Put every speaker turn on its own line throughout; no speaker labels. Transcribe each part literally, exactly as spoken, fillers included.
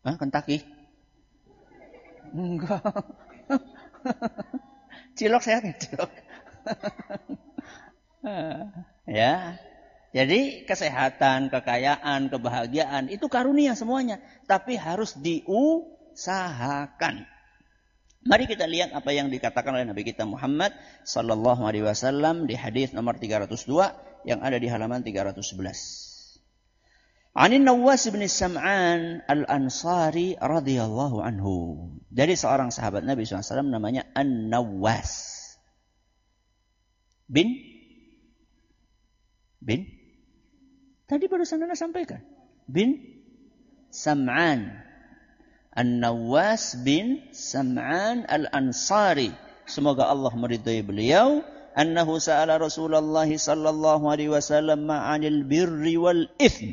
Hah, Kentucky? Enggak. Cilok sehat ya, cilok. Ya. Jadi kesehatan, kekayaan, kebahagiaan itu karunia semuanya, tapi harus diusahakan. Mari kita lihat apa yang dikatakan oleh Nabi kita Muhammad sallallahu alaihi wasallam di hadis nomor tiga ratus dua yang ada di halaman tiga ratus sebelas. Anin Nawas bin Sam'an Al-Ansari radhiyallahu anhu. Dari seorang sahabat Nabi shallallahu alaihi wasallam namanya An-Nawas bin bin tadi barusan Anda sampaikan bin Sam'an. An-Nawas bin Sam'an Al-Ansari. Semoga Allah meridhai beliau. Annahu sa'ala Rasulullah sallallahu alaihi wasallam ma'anil birri wal ithm.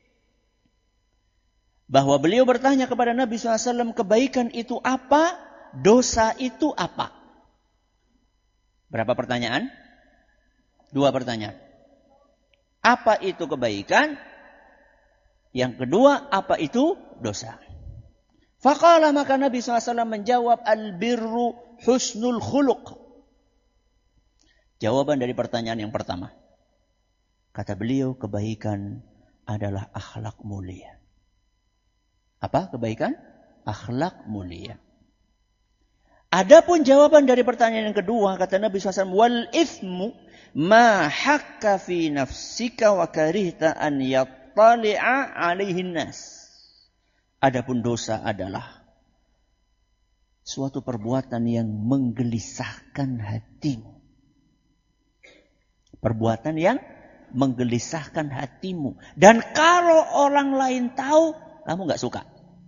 Bahwa beliau bertanya kepada Nabi shallallahu alaihi wasallam, kebaikan itu apa? Dosa itu apa? Berapa pertanyaan? Dua pertanyaan. Apa itu kebaikan? Yang kedua, apa itu dosa? Faqala, maka Nabi shallallahu alaihi wasallam menjawab, al-birru husnul khuluq. Jawaban dari pertanyaan yang pertama. Kata beliau, kebaikan adalah akhlak mulia. Apa kebaikan? Akhlak mulia. Adapun jawaban dari pertanyaan yang kedua, kata Nabi shallallahu alaihi wasallam, wal ithmu ma hakka fi nafsika wa karihta an yattali'a alaihin nas. Adapun dosa adalah suatu perbuatan yang menggelisahkan hatimu. Perbuatan yang menggelisahkan hatimu. Dan kalau orang lain tahu, kamu gak suka.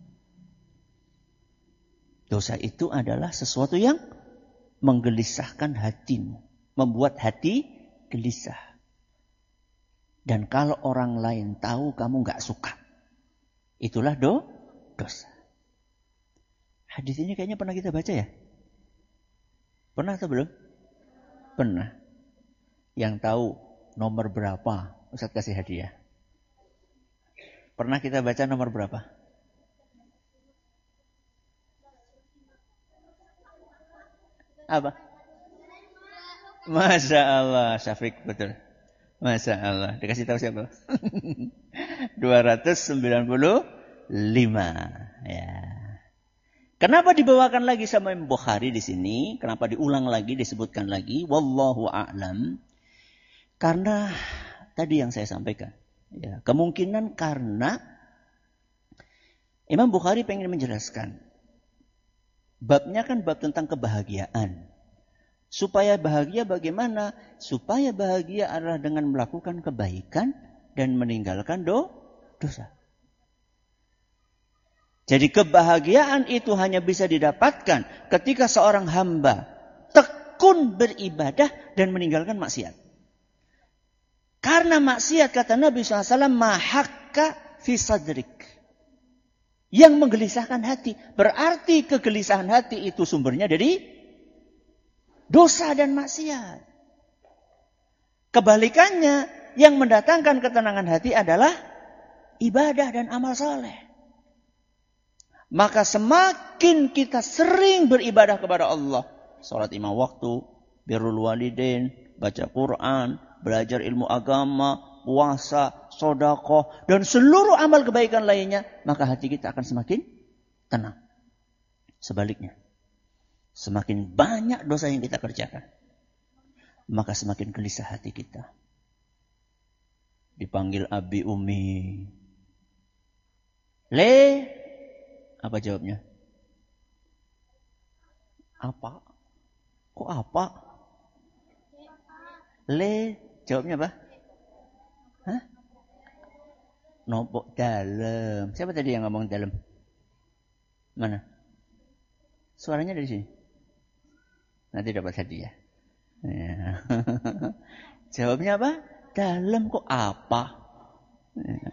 Dosa itu adalah sesuatu yang menggelisahkan hatimu. Membuat hati gelisah. Dan kalau orang lain tahu, kamu gak suka. Itulah do, dosa. Hadis ini kayaknya pernah kita baca ya? Pernah atau belum? Pernah. Yang tahu nomor berapa Ustaz kasih hadiah? Pernah kita baca nomor berapa? Apa? Masya Allah, Syafiq, betul. Masya Allah. Dikasih tahu siapa? dua ratus sembilan puluh lima. Ya. Kenapa dibawakan lagi sama Imam Bukhari di sini? Kenapa diulang lagi, disebutkan lagi? Wallahu a'lam. Karena tadi yang saya sampaikan. Ya, kemungkinan karena Imam Bukhari pengen menjelaskan. Babnya kan bab tentang kebahagiaan. Supaya bahagia bagaimana? Supaya bahagia adalah dengan melakukan kebaikan dan meninggalkan do, dosa. Jadi kebahagiaan itu hanya bisa didapatkan ketika seorang hamba tekun beribadah dan meninggalkan maksiat. Karena maksiat, kata Nabi shallallahu alaihi wasallam, mahakka fi sadrik. Yang menggelisahkan hati. Berarti kegelisahan hati itu sumbernya dari dosa dan maksiat. Kebalikannya, yang mendatangkan ketenangan hati adalah ibadah dan amal saleh. Maka semakin kita sering beribadah kepada Allah, salat lima waktu, birrul walidain, baca Quran, belajar ilmu agama, puasa, sedekah, dan seluruh amal kebaikan lainnya, maka hati kita akan semakin tenang. Sebaliknya, semakin banyak dosa yang kita kerjakan, maka semakin gelisah hati kita. Dipanggil Abi Umi. Le, apa jawabnya? Apa? Kok apa? Le, jawabnya apa? Hah? Nombok dalam. Siapa tadi yang ngomong dalam? Mana? Suaranya dari sini. Nanti dapat hadiah. Ya. Jawabnya apa? Dalam kok apa? Ya.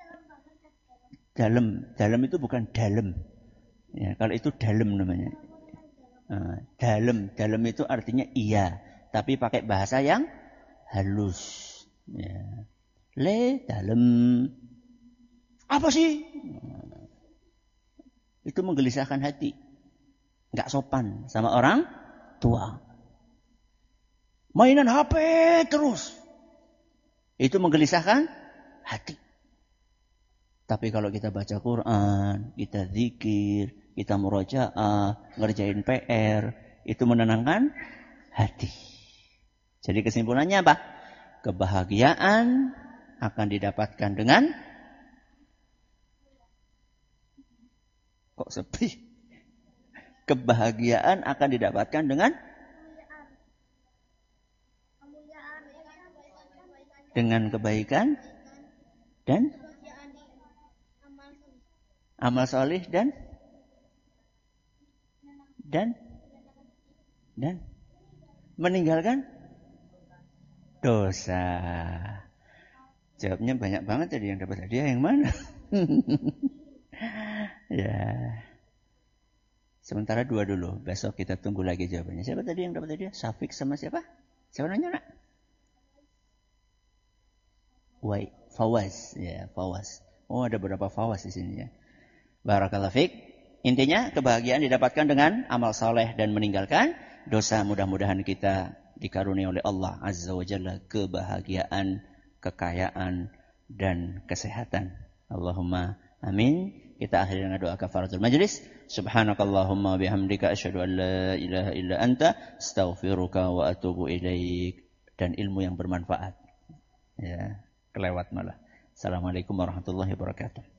Dalam, dalam itu bukan dalam. Ya, kalau itu dalam namanya. Nah, dalam, dalam itu artinya iya, tapi pakai bahasa yang halus. Ya. Le, dalam. Apa sih? Itu menggelisahkan hati. Nggak sopan sama orang tua. Mainan H P terus. Itu menggelisahkan hati. Tapi kalau kita baca Quran, kita zikir, kita murojaah, ngerjain P R, itu menenangkan hati. Jadi kesimpulannya apa? Kebahagiaan akan didapatkan dengan kok sepi? Kebahagiaan akan didapatkan dengan dengan kebaikan dan amal soleh dan dan dan meninggalkan dosa. Jawabnya banyak banget tadi yang dapat hadiah yang mana? Ya. Sementara dua dulu. Besok kita tunggu lagi jawabannya. Siapa tadi yang dapat hadiah? Syafiq sama siapa? Siapa nanya nak? Wai, Fawaz. Ya, Fawaz. Oh, ada beberapa Fawaz di sini ya. Barakallahu fiik. Intinya kebahagiaan didapatkan dengan amal saleh dan meninggalkan dosa. Mudah-mudahan kita dikaruniai oleh Allah Azza wa Jalla kebahagiaan, kekayaan dan kesehatan. Allahumma amin. Kita akhiri dengan doa kafaratul majlis. Subhanakallahumma bihamdika asyhadu an la ilaha illa anta astaghfiruka wa atubu ilaik. Dan ilmu yang bermanfaat. Ya, kelewat malah. Assalamualaikum warahmatullahi wabarakatuh.